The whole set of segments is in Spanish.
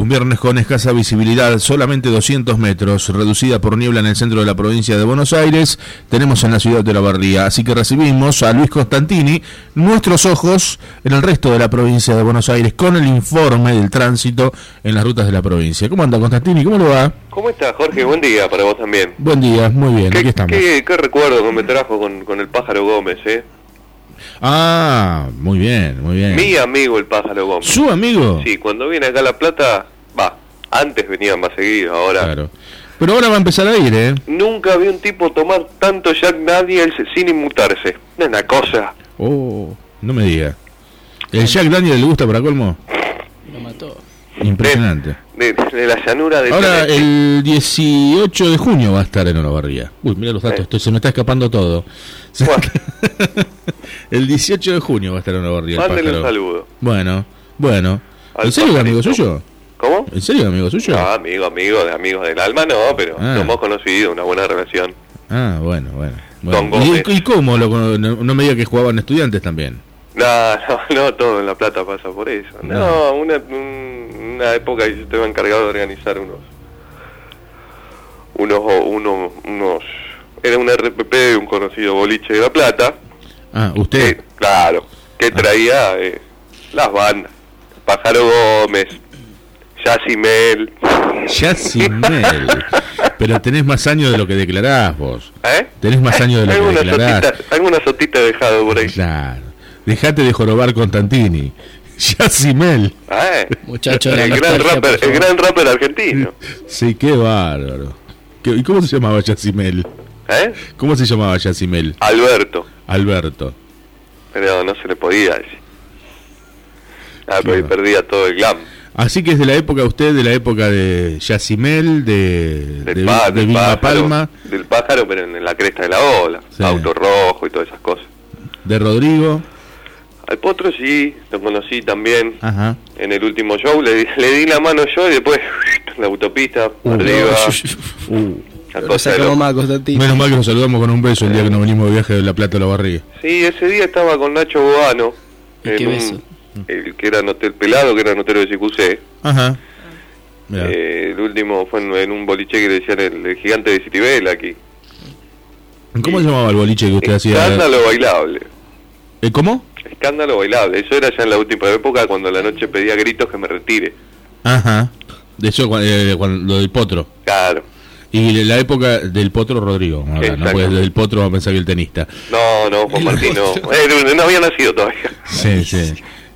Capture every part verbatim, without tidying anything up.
Un viernes con escasa visibilidad, solamente doscientos metros, reducida por niebla en el centro de la provincia de Buenos Aires, tenemos en la ciudad de Olavarría. Así que recibimos a Luis Constantini, nuestros ojos en el resto de la provincia de Buenos Aires, con el informe del tránsito en las rutas de la provincia. ¿Cómo anda, Constantini? ¿Cómo le va? ¿Cómo estás, Jorge? Buen día para vos también. Buen día, muy bien, aquí estamos. ¿Qué, qué recuerdo que me trajo con, con el Pájaro Gómez, eh? Ah, muy bien, muy bien. Mi amigo el Pájaro Gómez. ¿Su amigo? Sí, cuando viene acá a La Plata, va, antes venía más seguido, ahora... Claro. Pero ahora va a empezar a ir, ¿eh? Nunca vi un tipo tomar tanto Jack Daniels sin inmutarse. Es una cosa. Oh, no me diga. ¿El Jack Daniels le gusta para colmo? Lo mató. Impresionante. De, de, de la llanura de... Ahora, Tennessee. el dieciocho de junio va a estar en Olavarría. Uy, mira los datos, Eh. estoy, se me está escapando todo. Bueno. El dieciocho de junio va a estar en Olavarría. el Mándele un pájaro. saludo. Bueno, bueno. Al ¿En serio, amigo pajarito. suyo? ¿Cómo? ¿En serio, amigo suyo? No, amigo, amigo, de amigos del alma no, pero Ah. lo hemos conocido, una buena relación. Ah, bueno, bueno. Don bueno. Gómez. ¿Y, ¿Y cómo? Lo, cono- no, no me diga que jugaban estudiantes también. No, no, no, todo en La Plata pasa por eso. No, No. una, un- una época que yo estaba encargado de organizar unos, unos, unos, unos, era un R P P de un conocido boliche de La Plata, Ah, que, usted. claro, que traía eh, las bandas, Pájaro Gómez, Yacimel, Yacimel. Pero tenés más años de lo que declarás vos. ¿eh? Tenés más años de lo que Alguna declarás. sotita, alguna sotita he dejado por ahí. Claro. Dejate de jorobar Constantini. Yacimel. ¿Eh? Muchacho de la el gran nostalgia, rapper, por el favor. gran rapper argentino. Sí, qué bárbaro. ¿Qué- ¿Y cómo se llamaba Yacimel? ¿Eh? ¿Cómo se llamaba Yacimel? Alberto. Alberto. Pero no se le podía decir. Ah, pero ahí Claro. perdía todo el glam. Así que es de la época, usted, de la época de Yacimel, de, Del, de, pa- de del Vilma pájaro, Palma, del pájaro, pero en la cresta de la ola. Sí. Auto rojo y todas esas cosas. de Rodrigo. Al Potro sí, lo conocí también Ajá. en el último show. Le, di- le di la mano yo y después la autopista, Uh, arriba. Uh, la Lo cosa de sacamos loco. más, Constantino. menos mal que nos saludamos con un beso el día que nos venimos de viaje de La Plata a La Barriga. Sí, ese día estaba con Nacho Boano. ¿Y en qué un- beso? El que era Notel Pelado, que era notero de C Q C. Ajá. Mirá. Eh, el último fue en, en un boliche que le decían el, el gigante de Citibel aquí. ¿Cómo se llamaba el boliche que usted hacía? Escándalo bailable. ¿Eh, ¿Cómo? Escándalo bailable. Eso era ya en la última época cuando a la noche pedía gritos que me retire. Ajá. De eso, cua- eh, cuando- lo del potro. Claro. Y la época del potro Rodrigo. Ahora, ¿no? Exacto. Porque del potro va a pensar que el tenista. No, no, Juan Martín no. Eh, no había nacido todavía. Sí, sí.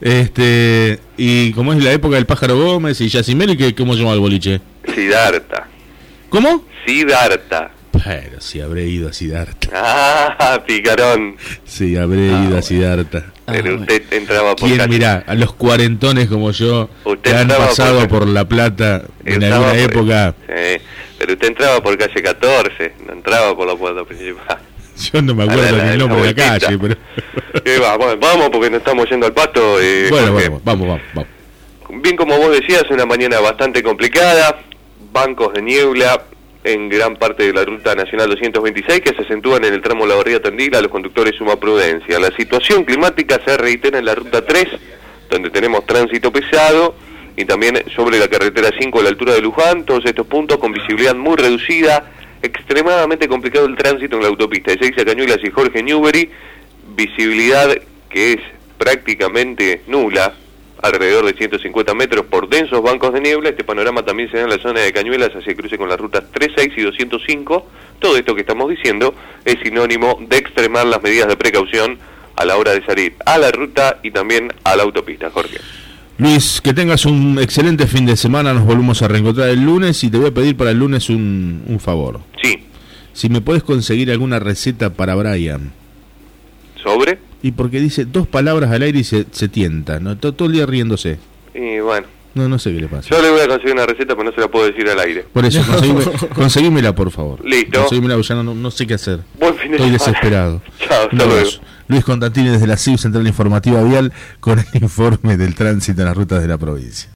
Este, y como es la época del Pájaro Gómez y Yacimel, ¿y qué, cómo se llama el boliche? Siddhartha. ¿Cómo? Siddhartha. Pero si habré ido a Siddhartha. Ah, picarón. Sí, habré Ah, ido bueno. a Siddhartha. Ah, Pero bueno. usted entraba por ¿Quién, calle- mirá, a los cuarentones como yo, Usted que han entraba pasado por- por La Plata en entraba alguna por- época? Sí, pero usted entraba por calle catorce, no entraba por la puerta principal. Yo no me A la- acuerdo la- ni el la nombre de la vueltita. calle, pero... Eh, va, bueno, vamos porque nos estamos yendo al pasto. Eh, Bueno, Jorge. vamos, vamos, vamos, vamos. Bien, como vos decías, una mañana bastante complicada, bancos de niebla en gran parte de la ruta nacional doscientos veintiséis que se acentúan en el tramo La Barriga-Tandil. A los conductores suma prudencia. La situación climática se reitera en la ruta tres, donde tenemos tránsito pesado, y también sobre la carretera cinco a la altura de Luján, todos estos puntos con visibilidad muy reducida, extremadamente complicado el tránsito en la autopista de Seiza Cañuelas y Jorge Newbery, visibilidad que es prácticamente nula, alrededor de ciento cincuenta metros por densos bancos de niebla. Este panorama también se da en la zona de Cañuelas hacia el cruce con las rutas treinta y seis y doscientos cinco. Todo esto que estamos diciendo es sinónimo de extremar las medidas de precaución a la hora de salir a la ruta y también a la autopista, Jorge. Luis, que tengas un excelente fin de semana, nos volvemos a reencontrar el lunes y te voy a pedir para el lunes un, un favor. Sí, Si me puedes conseguir alguna receta para Brian. sobre. Y porque dice dos palabras al aire y se, se tienta, ¿no? Todo, todo el día riéndose. Y bueno, No, no sé qué le pasa. yo le voy a conseguir una receta, pero no se la puedo decir al aire. Por eso, conseguime, conseguímela, por favor. Listo. Conseguímela, porque ya no, no sé qué hacer. Buen fin de Estoy semana. desesperado. Chao, hasta Un abrazo. luego. Luis Constantini desde la C I B, Central Informativa Vial, con el informe del tránsito en las rutas de la provincia.